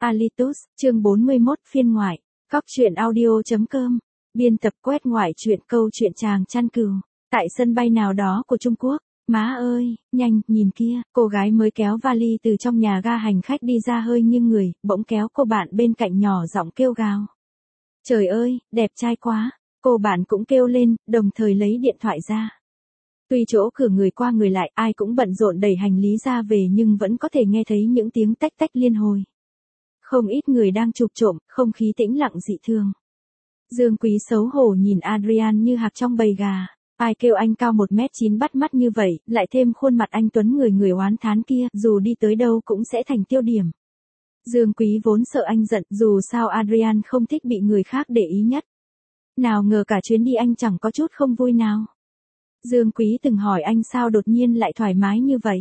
Alitus, chương 41, phiên ngoại. Cóc truyện audio.com. Biên tập quét ngoại truyện câu chuyện chàng chăn cừu. Tại sân bay nào đó của Trung Quốc. Má ơi, nhanh, nhìn kia, cô gái mới kéo vali từ trong nhà ga hành khách đi ra hơi nghiêng người, bỗng kéo cô bạn bên cạnh nhỏ giọng kêu gào. Trời ơi, đẹp trai quá. Cô bạn cũng kêu lên, đồng thời lấy điện thoại ra. Tuy chỗ cửa người qua người lại, ai cũng bận rộn đẩy hành lý ra về nhưng vẫn có thể nghe thấy những tiếng tách tách liên hồi. Không ít người đang chụp trộm, không khí tĩnh lặng dị thường. Dương Quý xấu hổ nhìn Adrian như hạc trong bầy gà. Ai kêu anh cao 1m9 bắt mắt như vậy, lại thêm khuôn mặt anh tuấn người oán thán kia, dù đi tới đâu cũng sẽ thành tiêu điểm. Dương Quý vốn sợ anh giận, dù sao Adrian không thích bị người khác để ý nhất. Nào ngờ cả chuyến đi anh chẳng có chút không vui nào. Dương Quý từng hỏi anh sao đột nhiên lại thoải mái như vậy.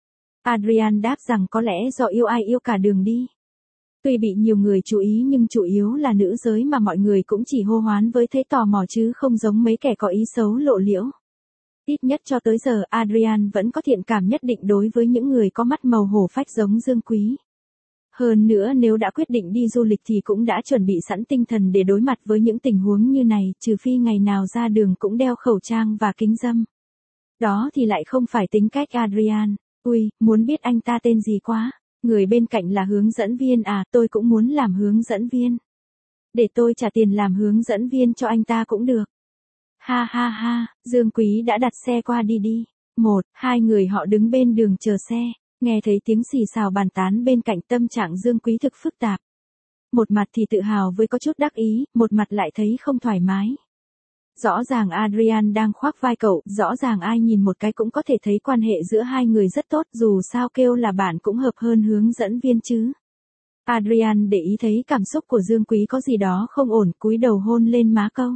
Adrian đáp rằng có lẽ do yêu ai yêu cả đường đi. Tuy bị nhiều người chú ý nhưng chủ yếu là nữ giới mà mọi người cũng chỉ hô hoán với thấy tò mò chứ không giống mấy kẻ có ý xấu lộ liễu. Ít nhất cho tới giờ Adrian vẫn có thiện cảm nhất định đối với những người có mắt màu hổ phách giống Dương Quý. Hơn nữa nếu đã quyết định đi du lịch thì cũng đã chuẩn bị sẵn tinh thần để đối mặt với những tình huống như này, trừ phi ngày nào ra đường cũng đeo khẩu trang và kính râm. Đó thì lại không phải tính cách Adrian. Ui, muốn biết anh ta tên gì quá. Người bên cạnh là hướng dẫn viên à, tôi cũng muốn làm hướng dẫn viên. Để tôi trả tiền làm hướng dẫn viên cho anh ta cũng được. Ha ha ha, Dương Quý đã đặt xe qua đi. Hai người họ đứng bên đường chờ xe, nghe thấy tiếng xì xào bàn tán bên cạnh, tâm trạng Dương Quý thực phức tạp. Một mặt thì tự hào với có chút đắc ý, một mặt lại thấy không thoải mái. Rõ ràng Adrian đang khoác vai cậu, rõ ràng ai nhìn một cái cũng có thể thấy quan hệ giữa hai người rất tốt, dù sao kêu là bạn cũng hợp hơn hướng dẫn viên chứ. Adrian để ý thấy cảm xúc của Dương Quý có gì đó không ổn, cúi đầu hôn lên má câu.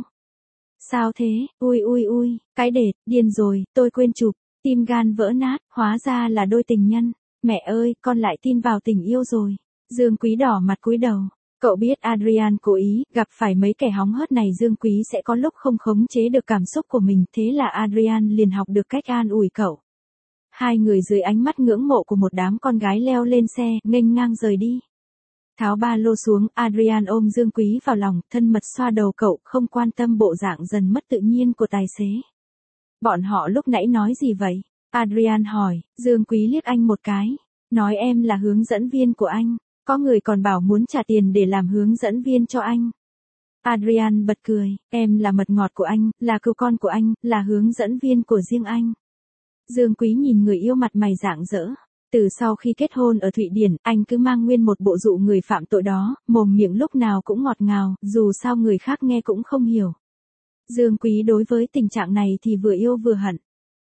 Sao thế, ui, cái đệt, điên rồi, tôi quên chụp, tim gan vỡ nát, hóa ra là đôi tình nhân. Mẹ ơi, con lại tin vào tình yêu rồi. Dương Quý đỏ mặt cúi đầu. Cậu biết Adrian cố ý, gặp phải mấy kẻ hóng hớt này Dương Quý sẽ có lúc không khống chế được cảm xúc của mình, thế là Adrian liền học được cách an ủi cậu. Hai người dưới ánh mắt ngưỡng mộ của một đám con gái leo lên xe, nghênh ngang rời đi. Tháo ba lô xuống, Adrian ôm Dương Quý vào lòng, thân mật xoa đầu cậu, không quan tâm bộ dạng dần mất tự nhiên của tài xế. Bọn họ lúc nãy nói gì vậy? Adrian hỏi. Dương Quý liếc anh một cái. Nói em là hướng dẫn viên của anh. Có người còn bảo muốn trả tiền để làm hướng dẫn viên cho anh. Adrian bật cười, em là mật ngọt của anh, là cừu con của anh, là hướng dẫn viên của riêng anh. Dương Quý nhìn người yêu mặt mày rạng rỡ. Từ sau khi kết hôn ở Thụy Điển, anh cứ mang nguyên một bộ dụ người phạm tội đó, mồm miệng lúc nào cũng ngọt ngào, dù sao người khác nghe cũng không hiểu. Dương Quý đối với tình trạng này thì vừa yêu vừa hận.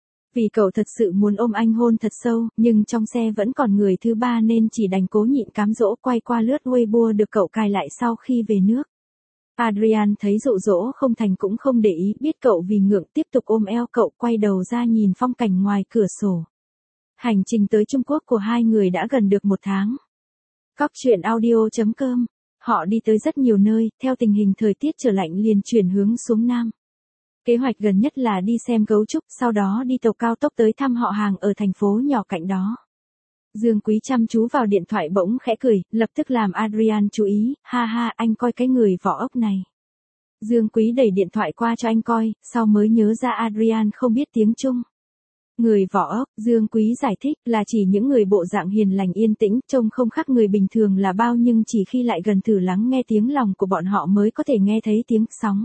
Vì cậu thật sự muốn ôm anh hôn thật sâu, nhưng trong xe vẫn còn người thứ ba nên chỉ đành cố nhịn cám dỗ, quay qua lướt Weibo được cậu cài lại sau khi về nước. Adrian thấy dụ dỗ không thành cũng không để ý, biết cậu vì ngượng tiếp tục ôm eo cậu, quay đầu ra nhìn phong cảnh ngoài cửa sổ. Hành trình tới Trung Quốc của hai người đã gần được 1 tháng. Cóc truyện audio.com. Họ đi tới rất nhiều nơi, theo tình hình thời tiết trở lạnh liền chuyển hướng xuống Nam. Kế hoạch gần nhất là đi xem gấu trúc, sau đó đi tàu cao tốc tới thăm họ hàng ở thành phố nhỏ cạnh đó. Dương Quý chăm chú vào điện thoại bỗng khẽ cười, lập tức làm Adrian chú ý, ha ha, anh coi cái người vỏ ốc này. Dương Quý đẩy điện thoại qua cho anh coi, sau mới nhớ ra Adrian không biết tiếng Trung. Người vỏ ốc, Dương Quý giải thích, là chỉ những người bộ dạng hiền lành yên tĩnh, trông không khác người bình thường là bao, nhưng chỉ khi lại gần thử lắng nghe tiếng lòng của bọn họ mới có thể nghe thấy tiếng sóng.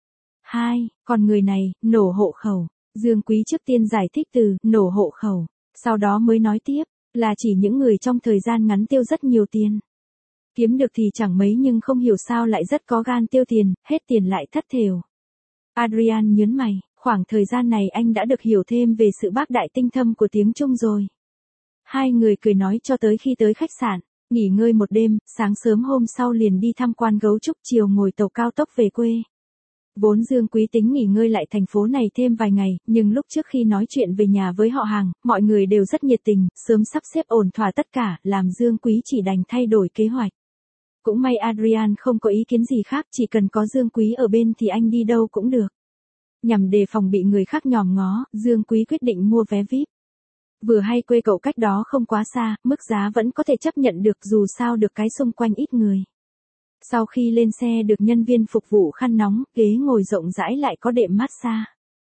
Còn người này, nổ hộ khẩu. Dương Quý trước tiên giải thích từ nổ hộ khẩu, sau đó mới nói tiếp, là chỉ những người trong thời gian ngắn tiêu rất nhiều tiền. Kiếm được thì chẳng mấy nhưng không hiểu sao lại rất có gan tiêu tiền, hết tiền lại thất thểu. Adrian nhớn mày, khoảng thời gian này anh đã được hiểu thêm về sự bác đại tinh thâm của tiếng Trung rồi. Hai người cười nói cho tới khi tới khách sạn, nghỉ ngơi một đêm, sáng sớm hôm sau liền đi tham quan gấu trúc, chiều ngồi tàu cao tốc về quê. Vốn Dương Quý tính nghỉ ngơi lại thành phố này thêm vài ngày, nhưng lúc trước khi nói chuyện về nhà với họ hàng, mọi người đều rất nhiệt tình, sớm sắp xếp ổn thỏa tất cả, làm Dương Quý chỉ đành thay đổi kế hoạch. Cũng may Adrian không có ý kiến gì khác, chỉ cần có Dương Quý ở bên thì anh đi đâu cũng được. Nhằm đề phòng bị người khác nhòm ngó, Dương Quý quyết định mua vé VIP. Vừa hay quê cậu cách đó không quá xa, mức giá vẫn có thể chấp nhận được dù sao được cái xung quanh ít người. Sau khi lên xe được nhân viên phục vụ khăn nóng, ghế ngồi rộng rãi lại có đệm massage.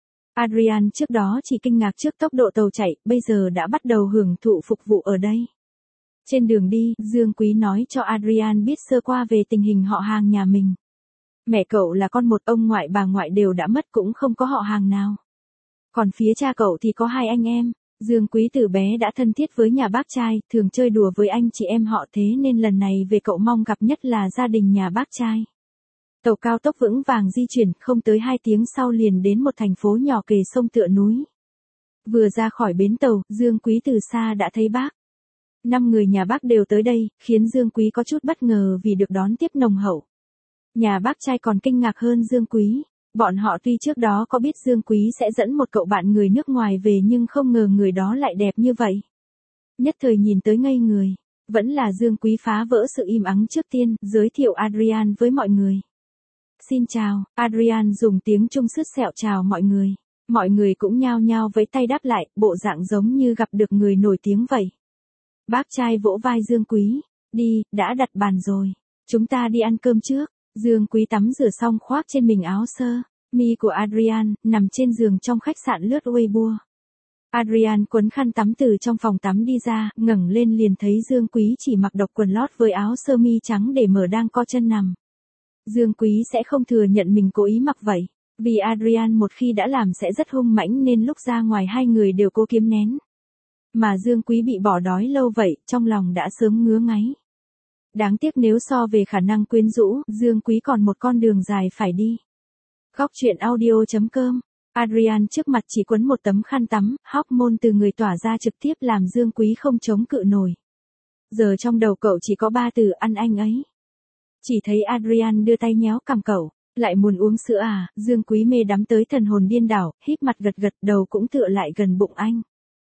Adrian trước đó chỉ kinh ngạc trước tốc độ tàu chạy, bây giờ đã bắt đầu hưởng thụ phục vụ ở đây. Trên đường đi, Dương Quý nói cho Adrian biết sơ qua về tình hình họ hàng nhà mình. Mẹ cậu là con một, ông ngoại bà ngoại đều đã mất, cũng không có họ hàng nào. Còn phía cha cậu thì có 2 anh em. Dương Quý từ bé đã thân thiết với nhà bác trai, thường chơi đùa với anh chị em họ, thế nên lần này về cậu mong gặp nhất là gia đình nhà bác trai. Tàu cao tốc vững vàng di chuyển, không tới 2 tiếng sau liền đến một thành phố nhỏ kề sông tựa núi. Vừa ra khỏi bến tàu, Dương Quý từ xa đã thấy bác. 5 người nhà bác đều tới đây, khiến Dương Quý có chút bất ngờ vì được đón tiếp nồng hậu. Nhà bác trai còn kinh ngạc hơn Dương Quý. Bọn họ tuy trước đó có biết Dương Quý sẽ dẫn một cậu bạn người nước ngoài về nhưng không ngờ người đó lại đẹp như vậy. Nhất thời nhìn tới ngây người. Vẫn là Dương Quý phá vỡ sự im ắng trước tiên, giới thiệu Adrian với mọi người. Xin chào, Adrian dùng tiếng Trung sứt sẹo chào mọi người. Mọi người cũng nhao nhao vẫy tay đáp lại, bộ dạng giống như gặp được người nổi tiếng vậy. Bác trai vỗ vai Dương Quý. Đi, đã đặt bàn rồi. Chúng ta đi ăn cơm trước. Dương Quý tắm rửa xong khoác trên mình áo sơ mi của Adrian, nằm trên giường trong khách sạn lướt Weibo. Adrian quấn khăn tắm từ trong phòng tắm đi ra, ngẩng lên liền thấy Dương Quý chỉ mặc độc quần lót với áo sơ mi trắng để mở đang co chân nằm. Dương Quý sẽ không thừa nhận mình cố ý mặc vậy, vì Adrian một khi đã làm sẽ rất hung mãnh nên lúc ra ngoài hai người đều cố kiềm nén. Mà Dương Quý bị bỏ đói lâu vậy, trong lòng đã sớm ngứa ngáy. Đáng tiếc nếu so về khả năng quyến rũ, Dương Quý còn một con đường dài phải đi. Góc truyện audio.com. Adrian trước mặt chỉ quấn một tấm khăn tắm, hormone từ người tỏa ra trực tiếp làm Dương Quý không chống cự nổi. Giờ trong đầu cậu chỉ có 3 từ ăn anh ấy. Chỉ thấy Adrian đưa tay nhéo cằm cậu, lại muốn uống sữa à, Dương Quý mê đắm tới thần hồn điên đảo, híp mặt gật gật, đầu cũng tựa lại gần bụng anh.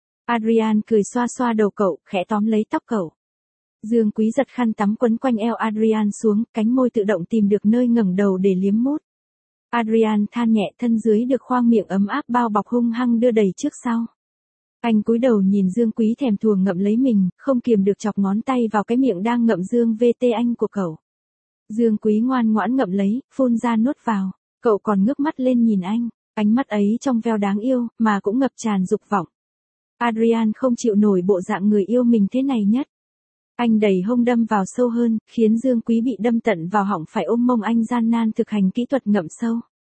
Adrian cười xoa xoa đầu cậu, khẽ tóm lấy tóc cậu. Dương Quý giật khăn tắm quấn quanh eo Adrian xuống, cánh môi tự động tìm được nơi ngẩng đầu để liếm mút. Adrian than nhẹ, thân dưới được khoang miệng ấm áp bao bọc hung hăng đưa đầy trước sau. Anh cúi đầu nhìn Dương Quý thèm thuồng ngậm lấy mình, không kiềm được chọc ngón tay vào cái miệng đang ngậm Dương VT anh của cậu. Dương Quý ngoan ngoãn ngậm lấy, phun ra nuốt vào. Cậu còn ngước mắt lên nhìn anh, ánh mắt ấy trong veo đáng yêu, mà cũng ngập tràn dục vọng. Adrian không chịu nổi bộ dạng người yêu mình thế này nhất. Anh đẩy hông đâm vào sâu hơn, khiến Dương Quý bị đâm tận vào họng phải ôm mông anh gian nan thực hành kỹ thuật ngậm sâu.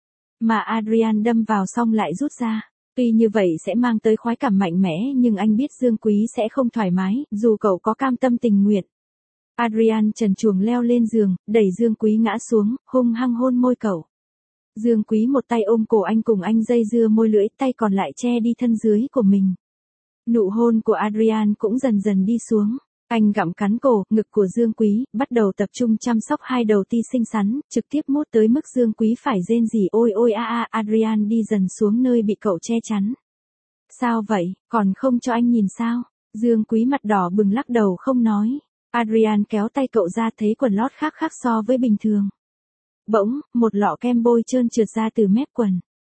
Mà Adrian đâm vào xong lại rút ra. Tuy như vậy sẽ mang tới khoái cảm mạnh mẽ nhưng anh biết Dương Quý sẽ không thoải mái, dù cậu có cam tâm tình nguyện. Adrian trần truồng leo lên giường, đẩy Dương Quý ngã xuống, hung hăng hôn môi cậu. Dương Quý một tay ôm cổ anh cùng anh dây dưa môi lưỡi, tay còn lại che đi thân dưới của mình. Nụ hôn của Adrian cũng dần dần đi xuống. Anh gặm cắn cổ, ngực của Dương Quý, bắt đầu tập trung chăm sóc hai đầu ti xinh xắn, trực tiếp mút tới mức Dương Quý phải rên rỉ ôi ôi a a. Adrian đi dần xuống nơi bị cậu che chắn. Sao vậy, còn không cho anh nhìn sao? Dương Quý mặt đỏ bừng lắc đầu không nói. Adrian kéo tay cậu ra thấy quần lót khác so với bình thường. Bỗng, một lọ kem bôi trơn trượt ra từ mép quần.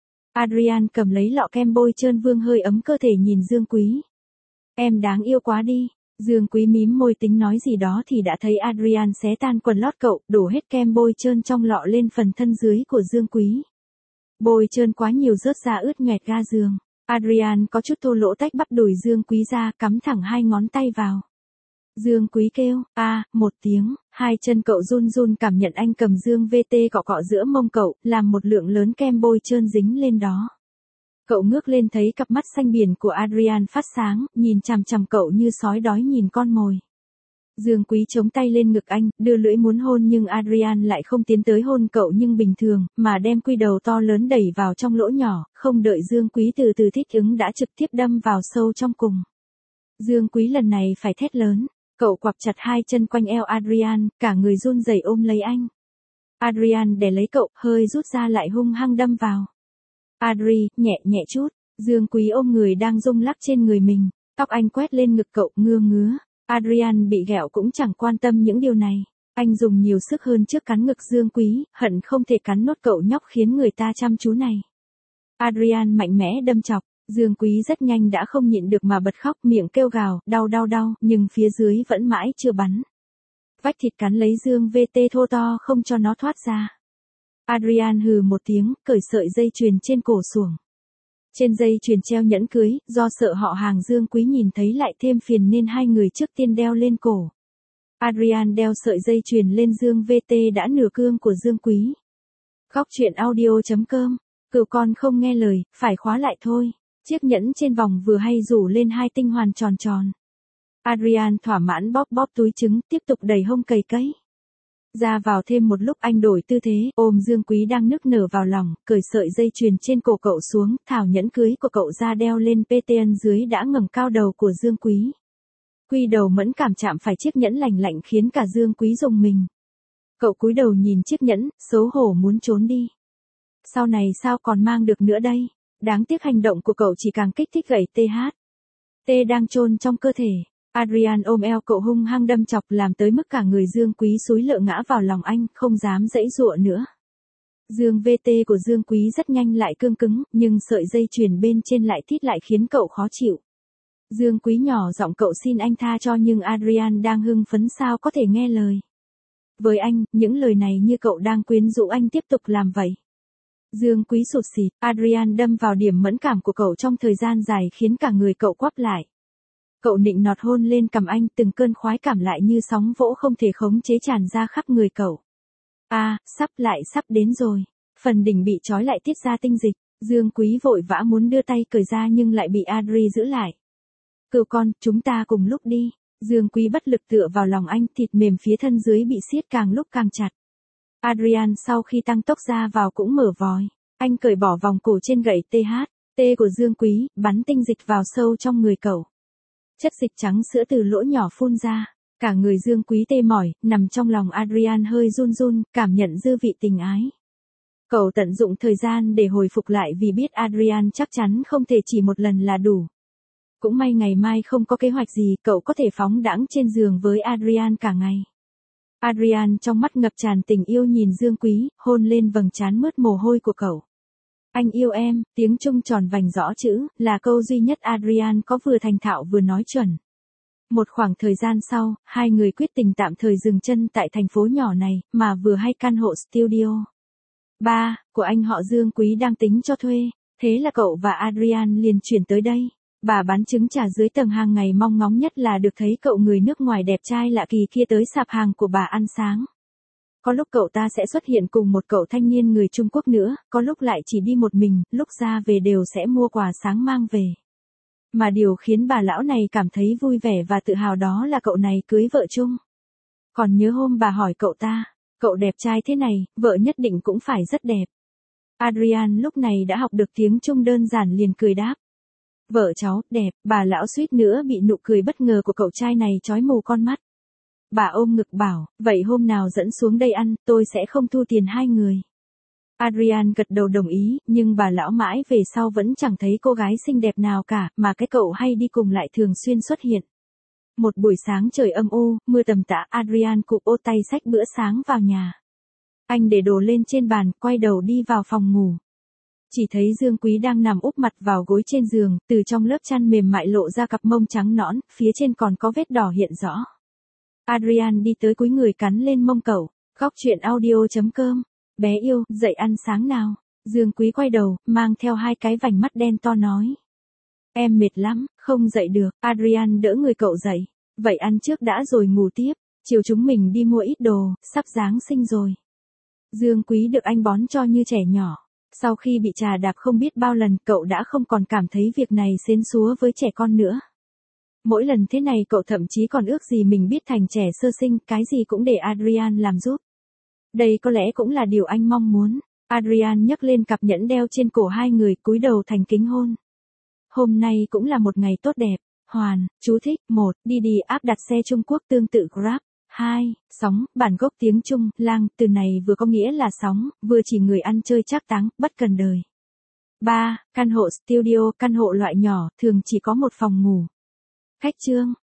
Adrian cầm lấy lọ kem bôi trơn vương hơi ấm cơ thể nhìn Dương Quý. Em đáng yêu quá đi. Dương Quý mím môi tính nói gì đó thì đã thấy Adrian xé tan quần lót cậu, đổ hết kem bôi trơn trong lọ lên phần thân dưới của Dương Quý. Bôi trơn quá nhiều rớt ra ướt nhoẹt ga giường. Adrian có chút thô lỗ tách bắp đùi Dương Quý ra, cắm thẳng 2 ngón tay vào. Dương Quý kêu, một tiếng, 2 chân cậu run run cảm nhận anh cầm Dương VT cọ cọ giữa mông cậu, làm một lượng lớn kem bôi trơn dính lên đó. Cậu ngước lên thấy cặp mắt xanh biển của Adrian phát sáng, nhìn chằm chằm cậu như sói đói nhìn con mồi. Dương Quý chống tay lên ngực anh, đưa lưỡi muốn hôn nhưng Adrian lại không tiến tới hôn cậu nhưng bình thường, mà đem quy đầu to lớn đẩy vào trong lỗ nhỏ, không đợi Dương Quý từ từ thích ứng đã trực tiếp đâm vào sâu trong cùng. Dương Quý lần này phải thét lớn, cậu quặp chặt 2 chân quanh eo Adrian, cả người run rẩy ôm lấy anh. Adrian đè lấy cậu, hơi rút ra lại hung hăng đâm vào. Adri, nhẹ nhẹ chút. Dương Quý ôm người đang rung lắc trên người mình, tóc anh quét lên ngực cậu, ngứa. Adrian bị ghẹo cũng chẳng quan tâm những điều này. Anh dùng nhiều sức hơn trước cắn ngực Dương Quý, hận không thể cắn nốt cậu nhóc khiến người ta chăm chú này. Adrian mạnh mẽ đâm chọc, Dương Quý rất nhanh đã không nhịn được mà bật khóc, miệng kêu gào, đau đau đau, nhưng phía dưới vẫn mãi chưa bắn. Vách thịt cắn lấy Dương VT thô to không cho nó thoát ra. Adrian hừ một tiếng, cởi sợi dây chuyền trên cổ xuồng. Trên dây chuyền treo nhẫn cưới, do sợ họ hàng Dương Quý nhìn thấy lại thêm phiền nên hai người trước tiên đeo lên cổ. Adrian đeo sợi dây chuyền lên Dương VT đã nửa cương của Dương Quý. Góc truyện audio.com, cừu con không nghe lời, phải khóa lại thôi. Chiếc nhẫn trên vòng vừa hay rủ lên hai tinh hoàn tròn tròn. Adrian thỏa mãn bóp bóp túi trứng, tiếp tục đẩy hông cày cấy. Ra vào thêm một lúc anh đổi tư thế, ôm Dương Quý đang nức nở vào lòng, cởi sợi dây chuyền trên cổ cậu xuống, thảo nhẫn cưới của cậu ra đeo lên PTN dưới đã ngẩng cao đầu của Dương Quý. Quy đầu mẫn cảm chạm phải chiếc nhẫn lành lạnh khiến cả Dương Quý rùng mình. Cậu cúi đầu nhìn chiếc nhẫn, xấu hổ muốn trốn đi. Sau này sao còn mang được nữa đây? Đáng tiếc hành động của cậu chỉ càng kích thích gẩy TH. T đang chôn trong cơ thể. Adrian ôm eo cậu hung hăng đâm chọc làm tới mức cả người Dương Quý xúi lợ ngã vào lòng anh, không dám giãy giụa nữa. Dương VT của Dương Quý rất nhanh lại cương cứng, nhưng sợi dây chuyền bên trên lại thít lại khiến cậu khó chịu. Dương Quý nhỏ giọng cậu xin anh tha cho nhưng Adrian đang hưng phấn sao có thể nghe lời. Với anh, những lời này như cậu đang quyến rũ anh tiếp tục làm vậy. Dương Quý sụt sịt, Adrian đâm vào điểm mẫn cảm của cậu trong thời gian dài khiến cả người cậu quắp lại. Cậu nịnh nọt hôn lên cằm anh, từng cơn khoái cảm lại như sóng vỗ không thể khống chế tràn ra khắp người cậu. Sắp đến rồi. Phần đỉnh bị trói lại tiết ra tinh dịch, Dương Quý vội vã muốn đưa tay cởi ra nhưng lại bị Adri giữ lại. Cừu con, chúng ta cùng lúc đi. Dương Quý bất lực tựa vào lòng anh, thịt mềm phía thân dưới bị siết càng lúc càng chặt. Adrian sau khi tăng tốc ra vào cũng mở vòi. Anh cởi bỏ vòng cổ trên gậy T của Dương Quý, bắn tinh dịch vào sâu trong người cậu. Chất dịch trắng sữa từ lỗ nhỏ phun ra. Cả người Dương Quý tê mỏi, nằm trong lòng Adrian hơi run run, cảm nhận dư vị tình ái. Cậu tận dụng thời gian để hồi phục lại vì biết Adrian chắc chắn không thể chỉ một lần là đủ. Cũng may ngày mai không có kế hoạch gì, cậu có thể phóng đãng trên giường với Adrian cả ngày. Adrian trong mắt ngập tràn tình yêu nhìn Dương Quý, hôn lên vầng trán mướt mồ hôi của cậu. Anh yêu em, tiếng Trung tròn vành rõ chữ, là câu duy nhất Adrian có vừa thành thạo vừa nói chuẩn. Một khoảng thời gian sau, hai người quyết tình tạm thời dừng chân tại thành phố nhỏ này, mà vừa hay căn hộ studio 3 của anh họ Dương Quý đang tính cho thuê, thế là cậu và Adrian liền chuyển tới đây. Bà bán trứng trà dưới tầng hàng ngày mong ngóng nhất là được thấy cậu người nước ngoài đẹp trai lạ kỳ kia tới sạp hàng của bà ăn sáng. Có lúc cậu ta sẽ xuất hiện cùng một cậu thanh niên người Trung Quốc nữa, có lúc lại chỉ đi một mình, lúc ra về đều sẽ mua quà sáng mang về. Mà điều khiến bà lão này cảm thấy vui vẻ và tự hào đó là cậu này cưới vợ chung. Còn nhớ hôm bà hỏi cậu ta, cậu đẹp trai thế này, vợ nhất định cũng phải rất đẹp. Adrian lúc này đã học được tiếng Trung đơn giản liền cười đáp. Vợ cháu, đẹp, bà lão suýt nữa bị nụ cười bất ngờ của cậu trai này chói mù con mắt. Bà ôm ngực bảo, vậy hôm nào dẫn xuống đây ăn, tôi sẽ không thu tiền hai người. Adrian gật đầu đồng ý, nhưng bà lão mãi về sau vẫn chẳng thấy cô gái xinh đẹp nào cả, mà cái cậu hay đi cùng lại thường xuyên xuất hiện. Một buổi sáng trời âm u, mưa tầm tã, Adrian cụp ô tay xách bữa sáng vào nhà. Anh để đồ lên trên bàn, quay đầu đi vào phòng ngủ. Chỉ thấy Dương Quý đang nằm úp mặt vào gối trên giường, từ trong lớp chăn mềm mại lộ ra cặp mông trắng nõn, phía trên còn có vết đỏ hiện rõ. Adrian đi tới cúi người cắn lên mông cậu. Góc truyện audio.com. Bé yêu, dậy ăn sáng nào. Dương Quý quay đầu, mang theo hai cái vành mắt đen to nói. Em mệt lắm, không dậy được. Adrian đỡ người cậu dậy. Vậy ăn trước đã rồi ngủ tiếp. Chiều chúng mình đi mua ít đồ, sắp Giáng sinh rồi. Dương Quý được anh bón cho như trẻ nhỏ. Sau khi bị trà đạp không biết bao lần, cậu đã không còn cảm thấy việc này xến xúa với trẻ con nữa. Mỗi lần thế này cậu thậm chí còn ước gì mình biết thành trẻ sơ sinh, cái gì cũng để Adrian làm giúp. Đây có lẽ cũng là điều anh mong muốn. Adrian nhấc lên cặp nhẫn đeo trên cổ hai người, cúi đầu thành kính hôn. Hôm nay cũng là một ngày tốt đẹp. Hoàn, chú thích, 1, Didi app đặt xe Trung Quốc tương tự Grab. 2, sóng, bản gốc tiếng Trung, lang, từ này vừa có nghĩa là sóng, vừa chỉ người ăn chơi trác táng, bất cần đời. 3, căn hộ studio, căn hộ loại nhỏ, thường chỉ có một phòng ngủ. Khách trương,